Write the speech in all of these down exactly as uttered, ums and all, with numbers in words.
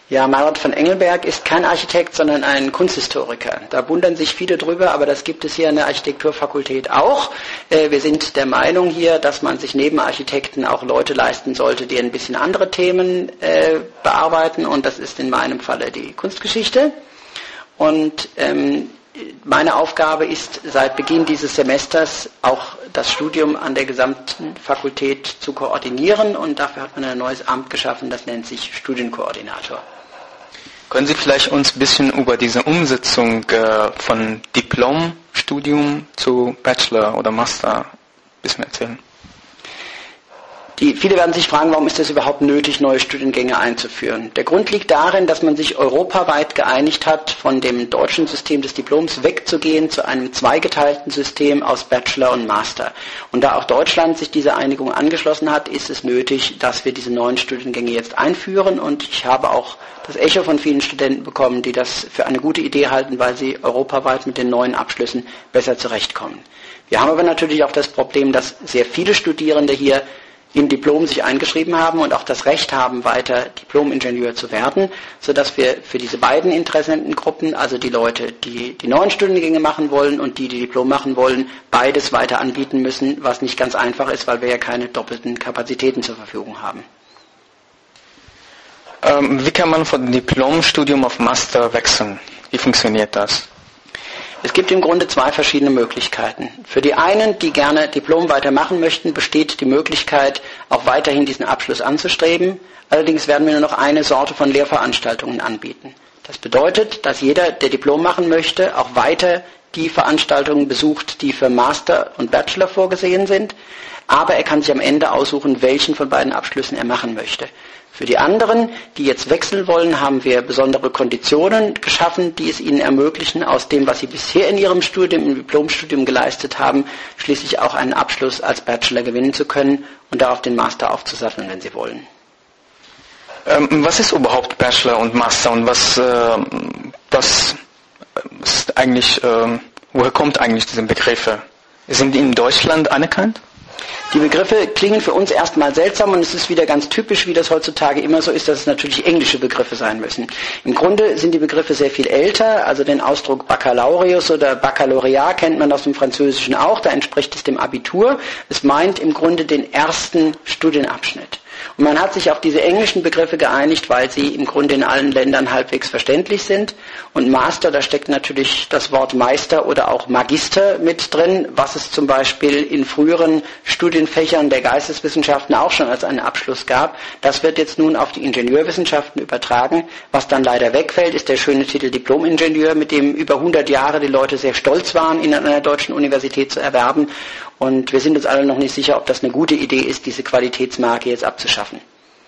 Ja, Meinrad von Engelberg ist kein Architekt, sondern ein Kunsthistoriker. Da wundern sich viele drüber, aber das gibt es hier an der Architekturfakultät auch. Äh, wir sind der Meinung hier, dass man sich neben Architekten auch Leute leisten sollte, die ein bisschen andere Themen äh, bearbeiten, und das ist in meinem Falle die Kunstgeschichte. Und ähm, meine Aufgabe ist, seit Beginn dieses Semesters auch das Studium an der gesamten Fakultät zu koordinieren, und dafür hat man ein neues Amt geschaffen, das nennt sich Studienkoordinator. Können Sie vielleicht uns ein bisschen über diese Umsetzung äh, von Diplomstudium zu Bachelor oder Master ein bisschen erzählen? Die, viele werden sich fragen, warum ist es überhaupt nötig, neue Studiengänge einzuführen? Der Grund liegt darin, dass man sich europaweit geeinigt hat, von dem deutschen System des Diploms wegzugehen zu einem zweigeteilten System aus Bachelor und Master. Und da auch Deutschland sich dieser Einigung angeschlossen hat, ist es nötig, dass wir diese neuen Studiengänge jetzt einführen. Und ich habe auch das Echo von vielen Studenten bekommen, die das für eine gute Idee halten, weil sie europaweit mit den neuen Abschlüssen besser zurechtkommen. Wir haben aber natürlich auch das Problem, dass sehr viele Studierende hier im Diplom sich eingeschrieben haben und auch das Recht haben, weiter Diplom-Ingenieur zu werden, sodass wir für diese beiden Interessentengruppen, also die Leute, die die neuen Studiengänge machen wollen und die, die Diplom machen wollen, beides weiter anbieten müssen, was nicht ganz einfach ist, weil wir ja keine doppelten Kapazitäten zur Verfügung haben. Ähm, wie kann man von Diplomstudium auf Master wechseln? Wie funktioniert das? Es gibt im Grunde zwei verschiedene Möglichkeiten. Für die einen, die gerne Diplom weitermachen möchten, besteht die Möglichkeit, auch weiterhin diesen Abschluss anzustreben. Allerdings werden wir nur noch eine Sorte von Lehrveranstaltungen anbieten. Das bedeutet, dass jeder, der Diplom machen möchte, auch weiter die Veranstaltungen besucht, die für Master und Bachelor vorgesehen sind. Aber er kann sich am Ende aussuchen, welchen von beiden Abschlüssen er machen möchte. Für die anderen, die jetzt wechseln wollen, haben wir besondere Konditionen geschaffen, die es ihnen ermöglichen, aus dem, was sie bisher in ihrem Studium, im Diplomstudium geleistet haben, schließlich auch einen Abschluss als Bachelor gewinnen zu können und darauf den Master aufzusatteln, wenn sie wollen. Ähm, was ist überhaupt Bachelor und Master und was, äh, was ist eigentlich, äh, woher kommt eigentlich diese Begriffe? Sind die in Deutschland anerkannt? Die Begriffe klingen für uns erstmal seltsam, und es ist wieder ganz typisch, wie das heutzutage immer so ist, dass es natürlich englische Begriffe sein müssen. Im Grunde sind die Begriffe sehr viel älter, also den Ausdruck Baccalaureus oder Baccalaureat kennt man aus dem Französischen auch, da entspricht es dem Abitur. Es meint im Grunde den ersten Studienabschnitt. Und man hat sich auf diese englischen Begriffe geeinigt, weil sie im Grunde in allen Ländern halbwegs verständlich sind. Und Master, da steckt natürlich das Wort Meister oder auch Magister mit drin, was es zum Beispiel in früheren Studienfächern der Geisteswissenschaften auch schon als einen Abschluss gab. Das wird jetzt nun auf die Ingenieurwissenschaften übertragen. Was dann leider wegfällt, ist der schöne Titel Diplom-Ingenieur, mit dem über hundert Jahre die Leute sehr stolz waren, ihn an einer deutschen Universität zu erwerben. Und wir sind uns alle noch nicht sicher, ob das eine gute Idee ist, diese Qualitätsmarke jetzt abzuschaffen.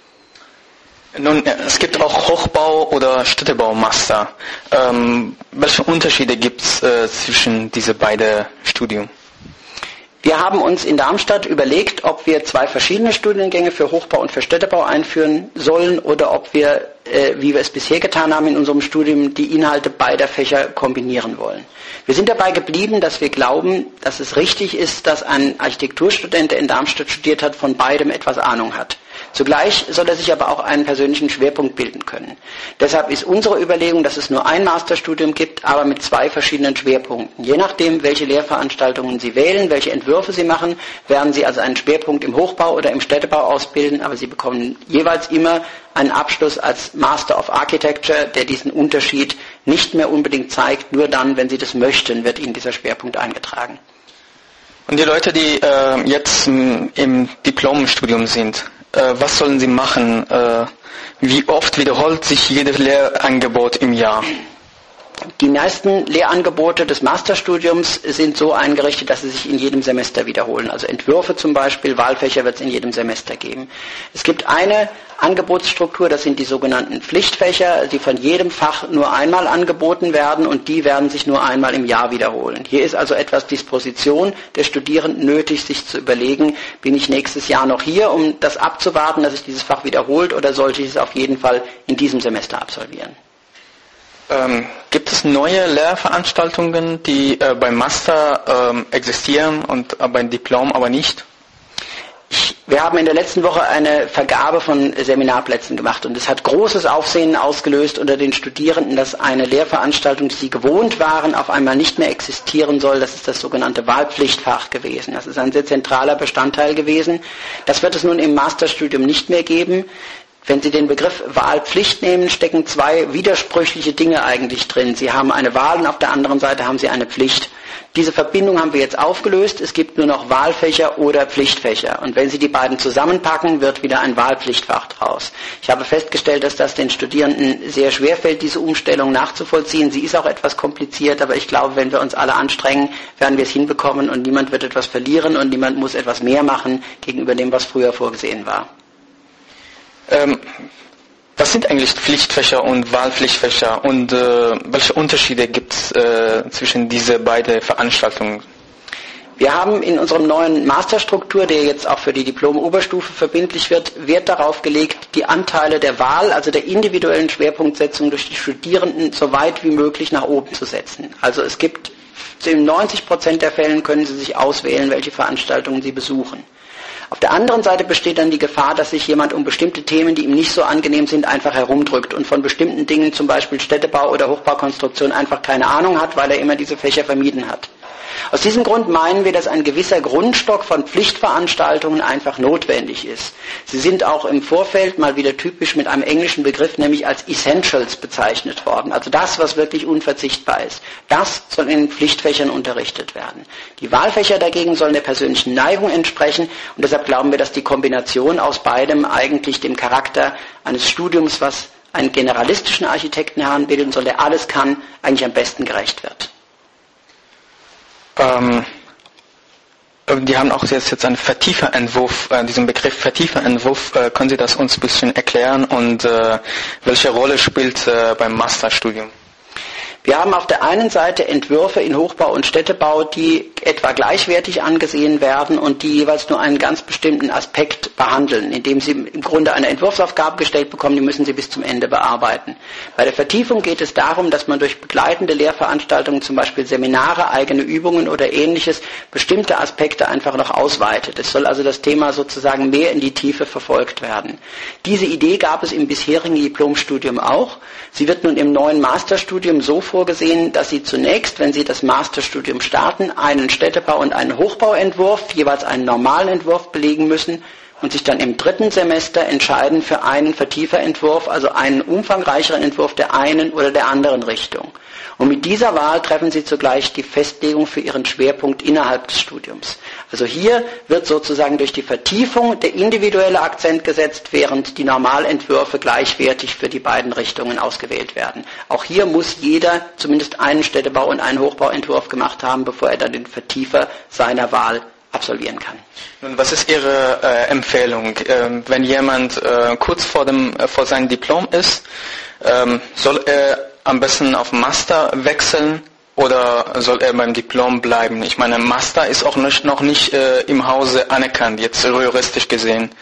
Nun, es gibt auch Hochbau- oder Städtebaumaster. Ähm, welche Unterschiede gibt es äh, zwischen diese beiden Studien? Wir haben uns in Darmstadt überlegt, ob wir zwei verschiedene Studiengänge für Hochbau und für Städtebau einführen sollen oder ob wir, äh, wie wir es bisher getan haben in unserem Studium, die Inhalte beider Fächer kombinieren wollen. Wir sind dabei geblieben, dass wir glauben, dass es richtig ist, dass ein Architekturstudent, der in Darmstadt studiert hat, von beidem etwas Ahnung hat. Zugleich soll er sich aber auch einen persönlichen Schwerpunkt bilden können. Deshalb ist unsere Überlegung, dass es nur ein Masterstudium gibt, aber mit zwei verschiedenen Schwerpunkten. Je nachdem, welche Lehrveranstaltungen Sie wählen, welche Entwürfe Sie machen, werden Sie also einen Schwerpunkt im Hochbau oder im Städtebau ausbilden, aber Sie bekommen jeweils immer einen Abschluss als Master of Architecture, der diesen Unterschied nicht mehr unbedingt zeigt. Nur dann, wenn Sie das möchten, wird Ihnen dieser Schwerpunkt eingetragen. Und die Leute, die äh, jetzt m, im Diplomstudium sind, äh, was sollen sie machen? Äh, wie oft wiederholt sich jedes Lehrangebot im Jahr? Die meisten Lehrangebote des Masterstudiums sind so eingerichtet, dass sie sich in jedem Semester wiederholen. Also Entwürfe zum Beispiel, Wahlfächer wird es in jedem Semester geben. Es gibt eine Angebotsstruktur, das sind die sogenannten Pflichtfächer, die von jedem Fach nur einmal angeboten werden, und die werden sich nur einmal im Jahr wiederholen. Hier ist also etwas Disposition der Studierenden nötig, sich zu überlegen, bin ich nächstes Jahr noch hier, um das abzuwarten, dass sich dieses Fach wiederholt, oder sollte ich es auf jeden Fall in diesem Semester absolvieren? Ähm, gibt es neue Lehrveranstaltungen, die äh, beim Master ähm, existieren und äh, beim Diplom aber nicht? Wir haben in der letzten Woche eine Vergabe von Seminarplätzen gemacht und es hat großes Aufsehen ausgelöst unter den Studierenden, dass eine Lehrveranstaltung, die sie gewohnt waren, auf einmal nicht mehr existieren soll. Das ist das sogenannte Wahlpflichtfach gewesen. Das ist ein sehr zentraler Bestandteil gewesen. Das wird es nun im Masterstudium nicht mehr geben. Wenn Sie den Begriff Wahlpflicht nehmen, stecken zwei widersprüchliche Dinge eigentlich drin. Sie haben eine Wahl und auf der anderen Seite haben Sie eine Pflicht. Diese Verbindung haben wir jetzt aufgelöst. Es gibt nur noch Wahlfächer oder Pflichtfächer. Und wenn Sie die beiden zusammenpacken, wird wieder ein Wahlpflichtfach draus. Ich habe festgestellt, dass das den Studierenden sehr schwer fällt, diese Umstellung nachzuvollziehen. Sie ist auch etwas kompliziert, aber ich glaube, wenn wir uns alle anstrengen, werden wir es hinbekommen und niemand wird etwas verlieren und niemand muss etwas mehr machen gegenüber dem, was früher vorgesehen war. Ähm, was sind eigentlich Pflichtfächer und Wahlpflichtfächer und äh, welche Unterschiede gibt es äh, zwischen diese beiden Veranstaltungen? Wir haben in unserem neuen Masterstruktur, der jetzt auch für die Diplom-Oberstufe verbindlich wird, Wert darauf gelegt, die Anteile der Wahl, also der individuellen Schwerpunktsetzung durch die Studierenden so weit wie möglich nach oben zu setzen. Also es gibt, in neunzig Prozent der Fällen können Sie sich auswählen, welche Veranstaltungen Sie besuchen. Auf der anderen Seite besteht dann die Gefahr, dass sich jemand um bestimmte Themen, die ihm nicht so angenehm sind, einfach herumdrückt und von bestimmten Dingen, zum Beispiel Städtebau oder Hochbaukonstruktion, einfach keine Ahnung hat, weil er immer diese Fächer vermieden hat. Aus diesem Grund meinen wir, dass ein gewisser Grundstock von Pflichtveranstaltungen einfach notwendig ist. Sie sind auch im Vorfeld mal wieder typisch mit einem englischen Begriff, nämlich als Essentials bezeichnet worden. Also das, was wirklich unverzichtbar ist. Das soll in Pflichtfächern unterrichtet werden. Die Wahlfächer dagegen sollen der persönlichen Neigung entsprechen und deshalb glauben wir, dass die Kombination aus beidem eigentlich dem Charakter eines Studiums, was einen generalistischen Architekten heranbilden soll, der alles kann, eigentlich am besten gerecht wird. Ähm, die haben auch jetzt, jetzt einen Vertieferentwurf, äh, diesen Begriff Vertieferentwurf, äh, können Sie das uns ein bisschen erklären und äh, welche Rolle spielt äh, beim Masterstudium? Wir haben auf der einen Seite Entwürfe in Hochbau und Städtebau, die etwa gleichwertig angesehen werden und die jeweils nur einen ganz bestimmten Aspekt behandeln, indem Sie im Grunde eine Entwurfsaufgabe gestellt bekommen, die müssen Sie bis zum Ende bearbeiten. Bei der Vertiefung geht es darum, dass man durch begleitende Lehrveranstaltungen, zum Beispiel Seminare, eigene Übungen oder Ähnliches, bestimmte Aspekte einfach noch ausweitet. Es soll also das Thema sozusagen mehr in die Tiefe verfolgt werden. Diese Idee gab es im bisherigen Diplomstudium auch. Sie wird nun im neuen Masterstudium so vorgesehen, dass Sie zunächst, wenn Sie das Masterstudium starten, einen Städtebau- und einen Hochbauentwurf, jeweils einen normalen Entwurf belegen müssen und sich dann im dritten Semester entscheiden für einen Vertieferentwurf, also einen umfangreicheren Entwurf der einen oder der anderen Richtung. Und mit dieser Wahl treffen Sie zugleich die Festlegung für Ihren Schwerpunkt innerhalb des Studiums. Also hier wird sozusagen durch die Vertiefung der individuelle Akzent gesetzt, während die Normalentwürfe gleichwertig für die beiden Richtungen ausgewählt werden. Auch hier muss jeder zumindest einen Städtebau- und einen Hochbauentwurf gemacht haben, bevor er dann den Vertiefer seiner Wahl absolvieren kann. Nun, was ist Ihre äh, Empfehlung, ähm, wenn jemand äh, kurz vor dem äh, vor seinem Diplom ist, ähm, soll er am besten auf Master wechseln oder soll er beim Diplom bleiben? Ich meine, Master ist auch nicht, noch nicht äh, im Hause anerkannt, jetzt juristisch gesehen.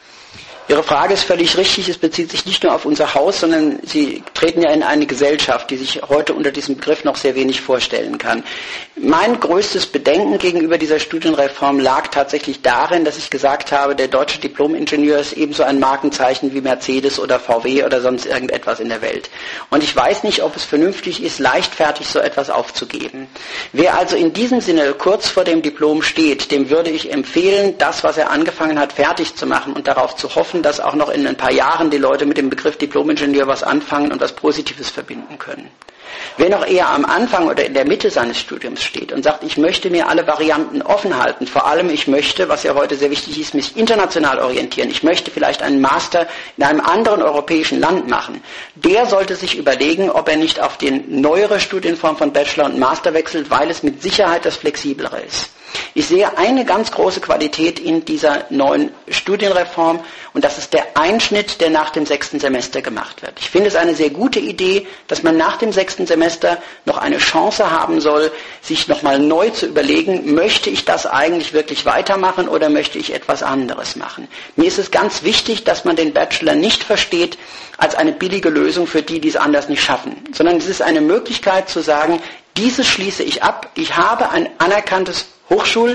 Ihre Frage ist völlig richtig. Es bezieht sich nicht nur auf unser Haus, sondern Sie treten ja in eine Gesellschaft, die sich heute unter diesem Begriff noch sehr wenig vorstellen kann. Mein größtes Bedenken gegenüber dieser Studienreform lag tatsächlich darin, dass ich gesagt habe, der deutsche Diplom-Ingenieur ist ebenso ein Markenzeichen wie Mercedes oder V W oder sonst irgendetwas in der Welt. Und ich weiß nicht, ob es vernünftig ist, leichtfertig so etwas aufzugeben. Wer also in diesem Sinne kurz vor dem Diplom steht, dem würde ich empfehlen, das, was er angefangen hat, fertig zu machen und darauf zu hoffen, dass auch noch in ein paar Jahren die Leute mit dem Begriff Diplom-Ingenieur was anfangen und was Positives verbinden können. Wer noch eher am Anfang oder in der Mitte seines Studiums steht und sagt, ich möchte mir alle Varianten offen halten, vor allem ich möchte, was ja heute sehr wichtig ist, mich international orientieren, ich möchte vielleicht einen Master in einem anderen europäischen Land machen, der sollte sich überlegen, ob er nicht auf die neuere Studienform von Bachelor und Master wechselt, weil es mit Sicherheit das Flexiblere ist. Ich sehe eine ganz große Qualität in dieser neuen Studienreform und das ist der Einschnitt, der nach dem sechsten Semester gemacht wird. Ich finde es eine sehr gute Idee, dass man nach dem sechsten Semester noch eine Chance haben soll, sich nochmal neu zu überlegen, möchte ich das eigentlich wirklich weitermachen oder möchte ich etwas anderes machen. Mir ist es ganz wichtig, dass man den Bachelor nicht versteht als eine billige Lösung für die, die es anders nicht schaffen, sondern es ist eine Möglichkeit zu sagen, dieses schließe ich ab, ich habe ein anerkanntes Hochschul,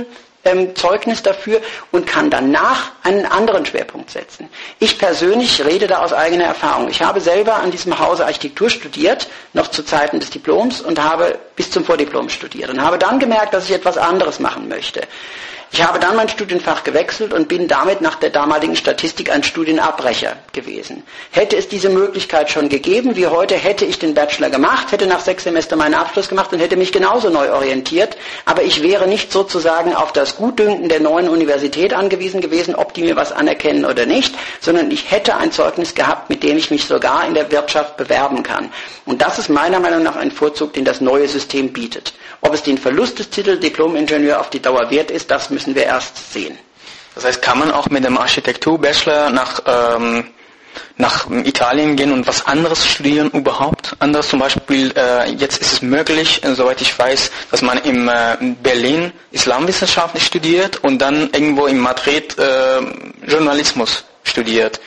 ähm, Zeugnis dafür und kann danach einen anderen Schwerpunkt setzen. Ich persönlich rede da aus eigener Erfahrung. Ich habe selber an diesem Hause Architektur studiert, noch zu Zeiten des Diploms, und habe bis zum Vordiplom studiert und habe dann gemerkt, dass ich etwas anderes machen möchte. Ich habe dann mein Studienfach gewechselt und bin damit nach der damaligen Statistik ein Studienabbrecher gewesen. Hätte es diese Möglichkeit schon gegeben wie heute, hätte ich den Bachelor gemacht, hätte nach sechs Semestern meinen Abschluss gemacht und hätte mich genauso neu orientiert, aber ich wäre nicht sozusagen auf das Gutdünken der neuen Universität angewiesen gewesen, ob die mir was anerkennen oder nicht, sondern ich hätte ein Zeugnis gehabt, mit dem ich mich sogar in der Wirtschaft bewerben kann. Und das ist meiner Meinung nach ein Vorzug, den das neue System bietet. Ob es den Verlust des Titels Diplom-Ingenieur auf die Dauer wert ist, das müssen wir erst sehen. Das heißt, kann man auch mit dem Architektur-Bachelor nach, ähm, nach Italien gehen und was anderes studieren überhaupt? Anders zum Beispiel, äh, jetzt ist es möglich, äh, soweit ich weiß, dass man in äh, Berlin Islamwissenschaften studiert und dann irgendwo in Madrid äh, Journalismus studiert.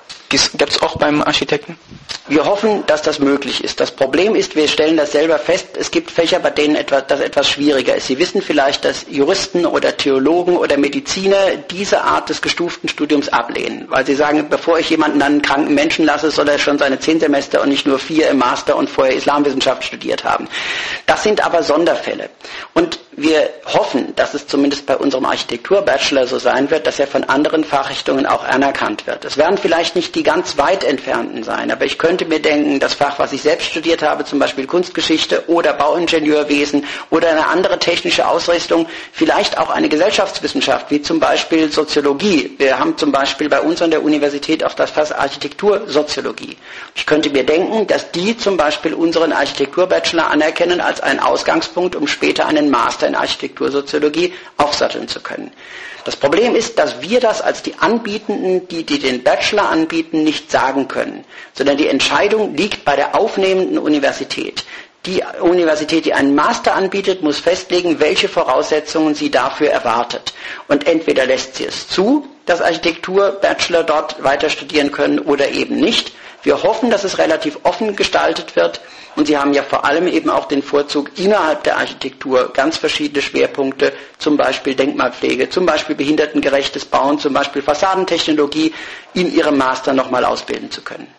Gibt es auch beim Architekten? Wir hoffen, dass das möglich ist. Das Problem ist, wir stellen das selber fest, es gibt Fächer, bei denen etwas, das etwas schwieriger ist. Sie wissen vielleicht, dass Juristen oder Theologen oder Mediziner diese Art des gestuften Studiums ablehnen, weil sie sagen, bevor ich jemanden einen kranken Menschen lasse, soll er schon seine zehn Semester und nicht nur vier im Master und vorher Islamwissenschaft studiert haben. Das sind aber Sonderfälle. Und wir hoffen, dass es zumindest bei unserem Architektur-Bachelor so sein wird, dass er von anderen Fachrichtungen auch anerkannt wird. Es werden vielleicht nicht die ganz weit entfernten sein, aber ich könnte mir denken, das Fach, was ich selbst studiert habe, zum Beispiel Kunstgeschichte oder Bauingenieurwesen oder eine andere technische Ausrichtung, vielleicht auch eine Gesellschaftswissenschaft, wie zum Beispiel Soziologie. Wir haben zum Beispiel bei uns an der Universität auch das Fach Architektursoziologie. Ich könnte mir denken, dass die zum Beispiel unseren Architektur-Bachelor anerkennen als einen Ausgangspunkt, um später einen Master in Architektursoziologie aufsatteln zu können. Das Problem ist, dass wir das als die Anbietenden, die, die den Bachelor anbieten, nicht sagen können, sondern die Entscheidung liegt bei der aufnehmenden Universität. Die Universität, die einen Master anbietet, muss festlegen, welche Voraussetzungen sie dafür erwartet. Und entweder lässt sie es zu, dass Architektur-Bachelor dort weiter studieren können oder eben nicht. Wir hoffen, dass es relativ offen gestaltet wird. Und sie haben ja vor allem eben auch den Vorzug, innerhalb der Architektur ganz verschiedene Schwerpunkte, zum Beispiel Denkmalpflege, zum Beispiel behindertengerechtes Bauen, zum Beispiel Fassadentechnologie, in ihrem Master nochmal ausbilden zu können.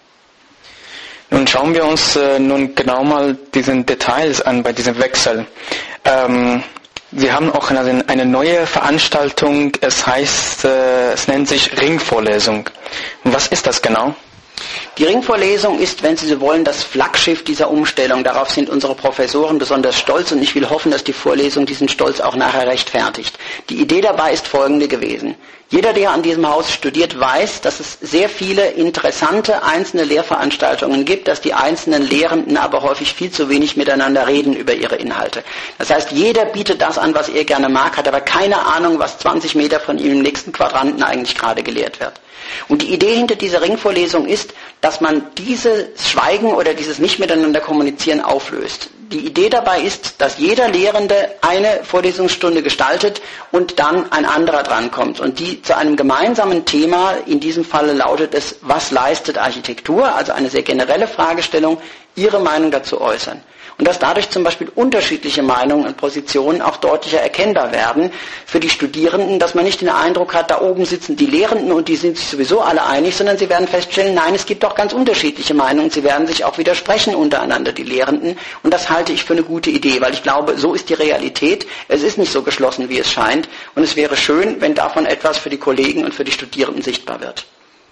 Nun schauen wir uns äh, nun genau mal diesen Details an bei diesem Wechsel. Ähm, Sie haben auch eine, eine neue Veranstaltung, es heißt, äh, es nennt sich Ringvorlesung. Was ist das genau? Die Ringvorlesung ist, wenn Sie so wollen, das Flaggschiff dieser Umstellung. Darauf sind unsere Professoren besonders stolz und ich will hoffen, dass die Vorlesung diesen Stolz auch nachher rechtfertigt. Die Idee dabei ist folgende gewesen. Jeder, der an diesem Haus studiert, weiß, dass es sehr viele interessante einzelne Lehrveranstaltungen gibt, dass die einzelnen Lehrenden aber häufig viel zu wenig miteinander reden über ihre Inhalte. Das heißt, jeder bietet das an, was er gerne mag, hat aber keine Ahnung, was zwanzig Meter von ihm im nächsten Quadranten eigentlich gerade gelehrt wird. Und die Idee hinter dieser Ringvorlesung ist, dass man dieses Schweigen oder dieses Nicht-Miteinander-Kommunizieren auflöst. Die Idee dabei ist, dass jeder Lehrende eine Vorlesungsstunde gestaltet und dann ein anderer drankommt. Und die zu einem gemeinsamen Thema, in diesem Falle lautet es, was leistet Architektur, also eine sehr generelle Fragestellung, ihre Meinung dazu äußern. Und dass dadurch zum Beispiel unterschiedliche Meinungen und Positionen auch deutlicher erkennbar werden für die Studierenden, dass man nicht den Eindruck hat, da oben sitzen die Lehrenden und die sind sich sowieso alle einig, sondern sie werden feststellen, nein, es gibt doch ganz unterschiedliche Meinungen, sie werden sich auch widersprechen untereinander, die Lehrenden. Und das halte ich für eine gute Idee, weil ich glaube, so ist die Realität. Es ist nicht so geschlossen, wie es scheint. Und es wäre schön, wenn davon etwas für die Kollegen und für die Studierenden sichtbar wird.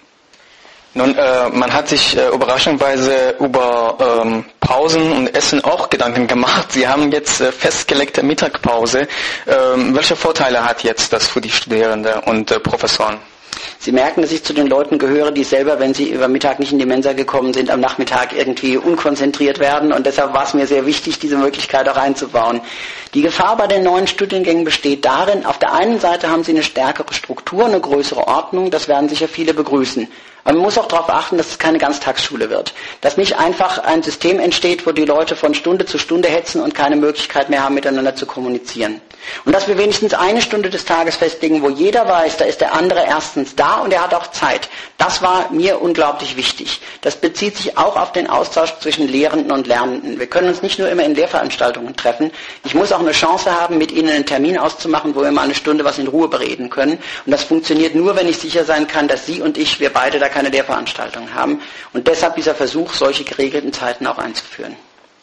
Nun, äh, man hat sich äh, überraschenderweise über ähm, Pausen und Essen auch Gedanken gemacht. Sie haben jetzt äh, festgelegte Mittagpause. Ähm, welche Vorteile hat jetzt das für die Studierenden und äh, Professoren? Sie merken, dass ich zu den Leuten gehöre, die selber, wenn sie über Mittag nicht in die Mensa gekommen sind, am Nachmittag irgendwie unkonzentriert werden. Und deshalb war es mir sehr wichtig, diese Möglichkeit auch einzubauen. Die Gefahr bei den neuen Studiengängen besteht darin, auf der einen Seite haben sie eine stärkere Struktur, eine größere Ordnung. Das werden sicher viele begrüßen. Aber man muss auch darauf achten, dass es keine Ganztagsschule wird. Dass nicht einfach ein System entsteht, wo die Leute von Stunde zu Stunde hetzen und keine Möglichkeit mehr haben, miteinander zu kommunizieren. Und dass wir wenigstens eine Stunde des Tages festlegen, wo jeder weiß, da ist der andere erstens da und er hat auch Zeit. Das war mir unglaublich wichtig. Das bezieht sich auch auf den Austausch zwischen Lehrenden und Lernenden. Wir können uns nicht nur immer in Lehrveranstaltungen treffen. Ich muss auch eine Chance haben, mit Ihnen einen Termin auszumachen, wo wir mal eine Stunde was in Ruhe bereden können. Und das funktioniert nur, wenn ich sicher sein kann, dass Sie und ich, wir beide da keine Lehrveranstaltung haben. Und deshalb dieser Versuch, solche geregelten Zeiten auch einzuführen.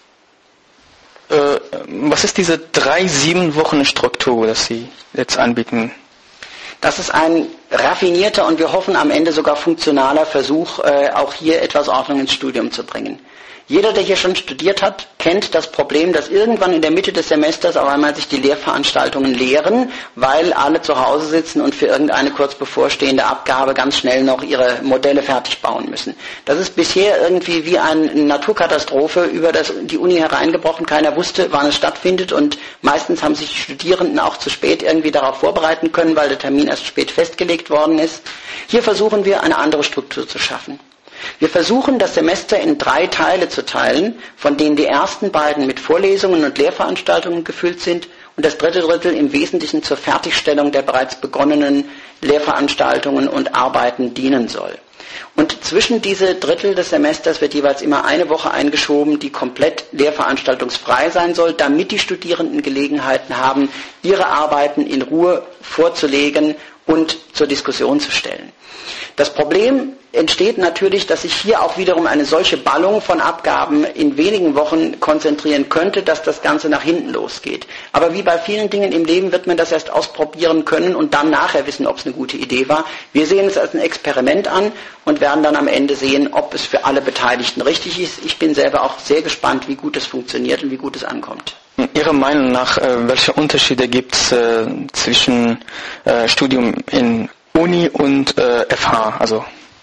Äh, was ist diese drei, sieben Wochen Struktur, das Sie jetzt anbieten? Das ist ein raffinierter und wir hoffen am Ende sogar funktionaler Versuch, äh, auch hier etwas Ordnung ins Studium zu bringen. Jeder, der hier schon studiert hat, kennt das Problem, dass irgendwann in der Mitte des Semesters auf einmal sich die Lehrveranstaltungen leeren, weil alle zu Hause sitzen und für irgendeine kurz bevorstehende Abgabe ganz schnell noch ihre Modelle fertig bauen müssen. Das ist bisher irgendwie wie eine Naturkatastrophe über das, die Uni hereingebrochen. Keiner wusste, wann es stattfindet und meistens haben sich die Studierenden auch zu spät irgendwie darauf vorbereiten können, weil der Termin erst spät festgelegt worden ist. Hier versuchen wir, eine andere Struktur zu schaffen. Wir versuchen, das Semester in drei Teile zu teilen, von denen die ersten beiden mit Vorlesungen und Lehrveranstaltungen gefüllt sind und das dritte Drittel im Wesentlichen zur Fertigstellung der bereits begonnenen Lehrveranstaltungen und Arbeiten dienen soll. Und zwischen diese Drittel des Semesters wird jeweils immer eine Woche eingeschoben, die komplett lehrveranstaltungsfrei sein soll, damit die Studierenden Gelegenheiten haben, ihre Arbeiten in Ruhe vorzulegen und zur Diskussion zu stellen. Das Problem entsteht natürlich, dass sich hier auch wiederum eine solche Ballung von Abgaben in wenigen Wochen konzentrieren könnte, dass das Ganze nach hinten losgeht. Aber wie bei vielen Dingen im Leben wird man das erst ausprobieren können und dann nachher wissen, ob es eine gute Idee war. Wir sehen es als ein Experiment an und werden dann am Ende sehen, ob es für alle Beteiligten richtig ist. Ich bin selber auch sehr gespannt, wie gut es funktioniert und wie gut es ankommt. Ihrer Meinung nach, welche Unterschiede gibt es äh, zwischen äh, Studium in Uni und äh, F H? Also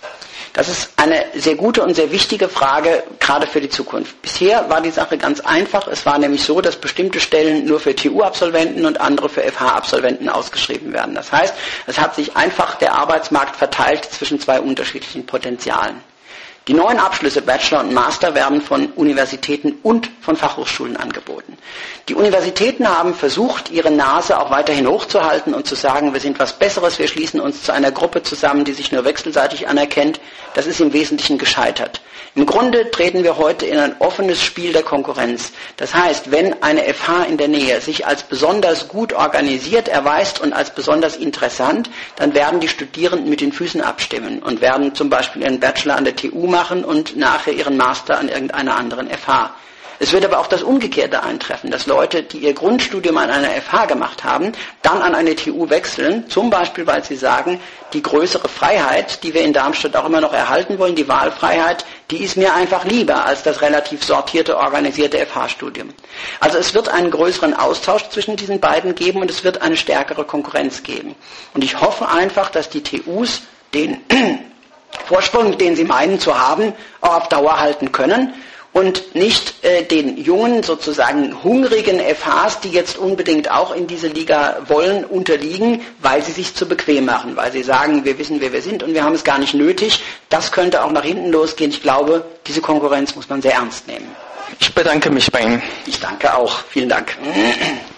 Das ist eine sehr gute und sehr wichtige Frage, gerade für die Zukunft. Bisher war die Sache ganz einfach. Es war nämlich so, dass bestimmte Stellen nur für T U-Absolventen und andere für F H-Absolventen ausgeschrieben werden. Das heißt, es hat sich einfach der Arbeitsmarkt verteilt zwischen zwei unterschiedlichen Potenzialen. Die neuen Abschlüsse Bachelor und Master werden von Universitäten und von Fachhochschulen angeboten. Die Universitäten haben versucht, ihre Nase auch weiterhin hochzuhalten und zu sagen, wir sind was Besseres, wir schließen uns zu einer Gruppe zusammen, die sich nur wechselseitig anerkennt. Das ist im Wesentlichen gescheitert. Im Grunde treten wir heute in ein offenes Spiel der Konkurrenz. Das heißt, wenn eine F H in der Nähe sich als besonders gut organisiert erweist und als besonders interessant, dann werden die Studierenden mit den Füßen abstimmen und werden zum Beispiel ihren Bachelor an der T U machen und nachher ihren Master an irgendeiner anderen F H. Es wird aber auch das Umgekehrte eintreffen, dass Leute, die ihr Grundstudium an einer F H gemacht haben, dann an eine T U wechseln, zum Beispiel, weil sie sagen, die größere Freiheit, die wir in Darmstadt auch immer noch erhalten wollen, die Wahlfreiheit, die ist mir einfach lieber als das relativ sortierte, organisierte F H-Studium. Also es wird einen größeren Austausch zwischen diesen beiden geben und es wird eine stärkere Konkurrenz geben. Und ich hoffe einfach, dass die T Us den Vorsprung, den sie meinen zu haben, auch auf Dauer halten können und nicht äh, den jungen, sozusagen hungrigen F Hs, die jetzt unbedingt auch in diese Liga wollen, unterliegen, weil sie sich zu bequem machen, weil sie sagen, wir wissen, wer wir sind und wir haben es gar nicht nötig. Das könnte auch nach hinten losgehen. Ich glaube, diese Konkurrenz muss man sehr ernst nehmen. Ich bedanke mich bei Ihnen. Ich danke auch. Vielen Dank.